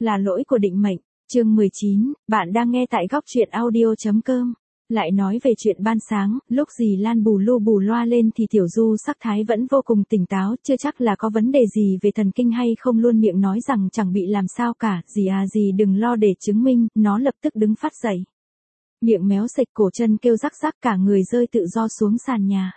Là lỗi của định mệnh. Chương 19, bạn đang nghe tại góc truyện audio.com. Lại nói về chuyện ban sáng, lúc dì Lan bù lu bù loa lên thì Tiểu Du sắc thái vẫn vô cùng tỉnh táo, chưa chắc là có vấn đề gì về thần kinh hay không, luôn miệng nói rằng chẳng bị làm sao cả, dì đừng lo, để chứng minh, nó lập tức đứng phát dậy. Miệng méo sạch, cổ chân kêu rắc rắc, cả người rơi tự do xuống sàn nhà.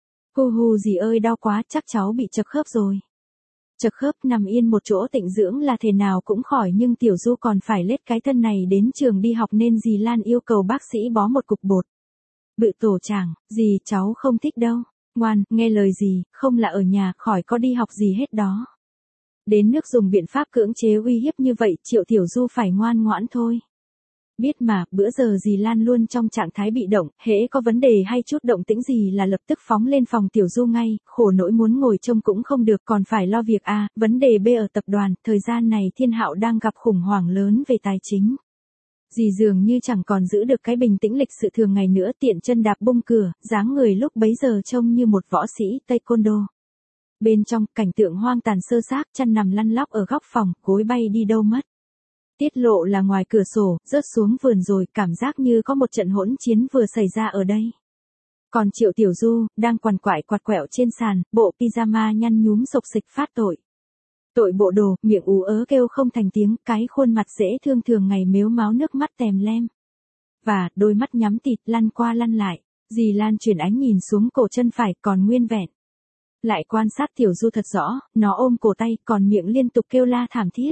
Hu dì ơi, đau quá, chắc cháu bị chật khớp rồi. Chật khớp, nằm yên một chỗ tịnh dưỡng là thể nào cũng khỏi, nhưng Tiểu Du còn phải lết cái thân này đến trường đi học nên dì Lan yêu cầu bác sĩ bó một cục bột. Bự tổ chàng, dì cháu không thích đâu. Ngoan, nghe lời dì, không là ở nhà khỏi có đi học gì hết đó. Đến nước dùng biện pháp cưỡng chế uy hiếp như vậy, Triệu Tiểu Du phải ngoan ngoãn thôi. Biết mà, bữa giờ dì Lan luôn trong trạng thái bị động, hễ có vấn đề hay chút động tĩnh gì là lập tức phóng lên phòng Tiểu Du ngay, khổ nỗi muốn ngồi trông cũng không được, còn phải lo việc A, vấn đề B ở tập đoàn, thời gian này Thiên Hạo đang gặp khủng hoảng lớn về tài chính. Dì dường như chẳng còn giữ được cái bình tĩnh lịch sự thường ngày nữa, tiện chân đạp bung cửa, dáng người lúc bấy giờ trông như một võ sĩ taekwondo. Bên trong, cảnh tượng hoang tàn sơ xác, chăn nằm lăn lóc ở góc phòng, gối bay đi đâu mất. Tiết lộ là ngoài cửa sổ, rớt xuống vườn rồi, cảm giác như có một trận hỗn chiến vừa xảy ra ở đây. Còn Triệu Tiểu Du, đang quằn quại quạt quẹo trên sàn, bộ pyjama nhăn nhúm xộc xịch phát tội. Tội bộ đồ, miệng ú ớ kêu không thành tiếng, cái khuôn mặt dễ thương thường ngày mếu máo nước mắt tèm lem. Và, đôi mắt nhắm tịt lăn qua lăn lại, dì Lan chuyển ánh nhìn xuống cổ chân phải còn nguyên vẹn. Lại quan sát Tiểu Du thật rõ, nó ôm cổ tay, còn miệng liên tục kêu la thảm thiết.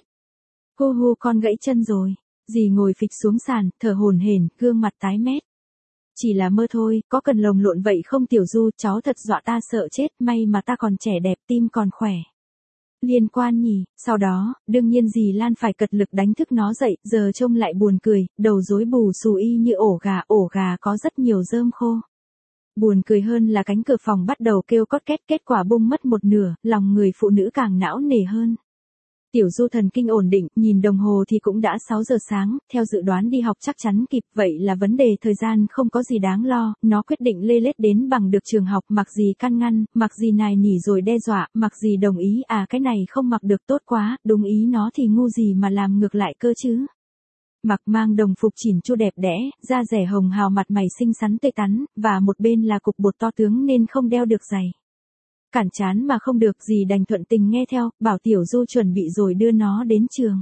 Hu con gãy chân rồi. Dì ngồi phịch xuống sàn, thở hổn hển, gương mặt tái mét. Chỉ là mơ thôi, có cần lồng lộn vậy không Tiểu Du, cháu thật dọa ta sợ chết, may mà ta còn trẻ đẹp, tim còn khỏe. Liên quan nhỉ, sau đó, đương nhiên dì Lan phải cật lực đánh thức nó dậy, giờ trông lại buồn cười, đầu rối bù xù y như ổ gà có rất nhiều rơm khô. Buồn cười hơn là cánh cửa phòng bắt đầu kêu cót két, kết quả bung mất một nửa, lòng người phụ nữ càng não nề hơn. Tiểu Du thần kinh ổn định, nhìn đồng hồ thì cũng đã 6 giờ sáng, theo dự đoán đi học chắc chắn kịp, vậy là vấn đề thời gian không có gì đáng lo, nó quyết định lê lết đến bằng được trường học, mặc gì can ngăn, mặc gì nài nỉ rồi đe dọa, mặc gì đồng ý, cái này không mặc được tốt quá, đúng ý nó thì ngu gì mà làm ngược lại cơ chứ. Mặc mang đồng phục chỉn chu đẹp đẽ, da dẻ hồng hào, mặt mày xinh xắn tươi tắn, và một bên là cục bột to tướng nên không đeo được giày. Cản chán mà không được, dì đành thuận tình nghe theo, bảo Tiểu Du chuẩn bị rồi đưa nó đến trường.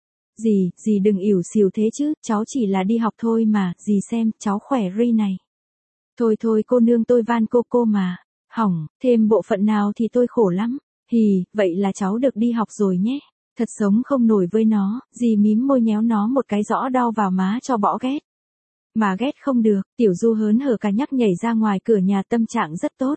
Dì đừng ỉu xìu thế chứ, cháu chỉ là đi học thôi mà, dì xem, cháu khỏe ri này. Thôi cô nương, tôi van cô mà. Hỏng, thêm bộ phận nào thì tôi khổ lắm. Vậy là cháu được đi học rồi nhé. Thật sống không nổi với nó, dì mím môi nhéo nó một cái rõ đau vào má cho bỏ ghét. Mà ghét không được, Tiểu Du hớn hở cả nhắc nhảy ra ngoài cửa nhà, tâm trạng rất tốt.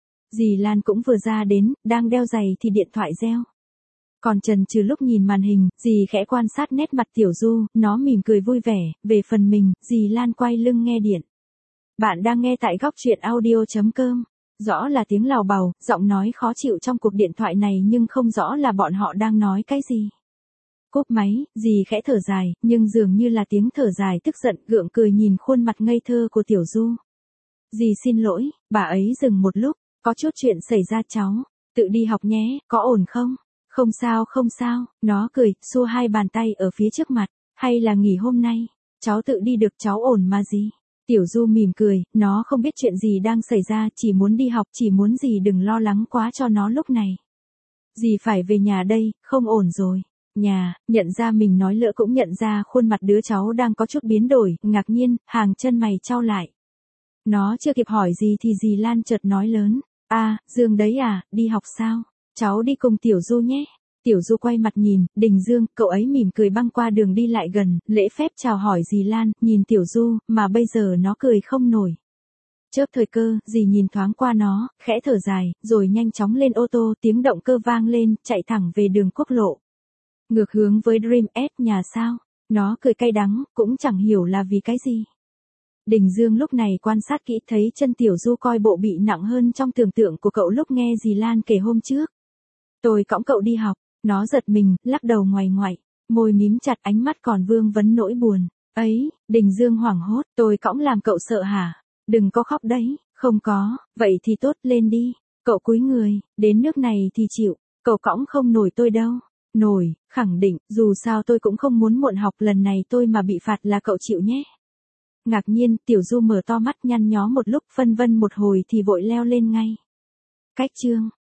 Dì Lan cũng vừa ra đến, đang đeo giày thì điện thoại reo. Còn chần chừ lúc nhìn màn hình, dì khẽ quan sát nét mặt Tiểu Du, nó mỉm cười vui vẻ, về phần mình, dì Lan quay lưng nghe điện. Bạn đang nghe tại góc truyện audio.com. Rõ là tiếng lào bào, giọng nói khó chịu trong cuộc điện thoại này nhưng không rõ là bọn họ đang nói cái gì. Cúp máy, dì khẽ thở dài, nhưng dường như là tiếng thở dài tức giận, gượng cười nhìn khuôn mặt ngây thơ của Tiểu Du. Dì xin lỗi, bà ấy dừng một lúc. Có chút chuyện xảy ra cháu, tự đi học nhé, có ổn không? Không sao, nó cười, xua hai bàn tay ở phía trước mặt, hay là nghỉ hôm nay, cháu tự đi được, cháu ổn mà gì. Tiểu Du mỉm cười, nó không biết chuyện gì đang xảy ra, chỉ muốn đi học, chỉ muốn dì đừng lo lắng quá cho nó lúc này. Dì phải về nhà đây, không ổn rồi. Nhà, nhận ra mình nói lỡ cũng nhận ra khuôn mặt đứa cháu đang có chút biến đổi, ngạc nhiên, hàng chân mày chau lại. Nó chưa kịp hỏi gì thì dì Lan chợt nói lớn. Dương đấy à, đi học sao? Cháu đi cùng Tiểu Du nhé. Tiểu Du quay mặt nhìn, Đình Dương, cậu ấy mỉm cười băng qua đường đi lại gần, lễ phép chào hỏi dì Lan, nhìn Tiểu Du, mà bây giờ nó cười không nổi. Chớp thời cơ, dì nhìn thoáng qua nó, khẽ thở dài, rồi nhanh chóng lên ô tô, tiếng động cơ vang lên, chạy thẳng về đường quốc lộ. Ngược hướng với Dream S nhà sao? Nó cười cay đắng, cũng chẳng hiểu là vì cái gì. Đình Dương lúc này quan sát kỹ thấy chân Tiểu Du coi bộ bị nặng hơn trong tưởng tượng của cậu lúc nghe dì Lan kể hôm trước. Tôi cõng cậu đi học, nó giật mình, lắc đầu ngoại ngoại, môi mím chặt, ánh mắt còn vương vấn nỗi buồn. Ấy, Đình Dương hoảng hốt, tôi cõng làm cậu sợ hả? Đừng có khóc đấy, không có, vậy thì tốt, lên đi. Cậu cúi người, đến nước này thì chịu, cậu cõng không nổi tôi đâu. Nổi, khẳng định, dù sao tôi cũng không muốn muộn học, lần này tôi mà bị phạt là cậu chịu nhé. Ngạc nhiên, Tiểu Du mở to mắt nhăn nhó một lúc, phân vân một hồi thì vội leo lên ngay. Cách chương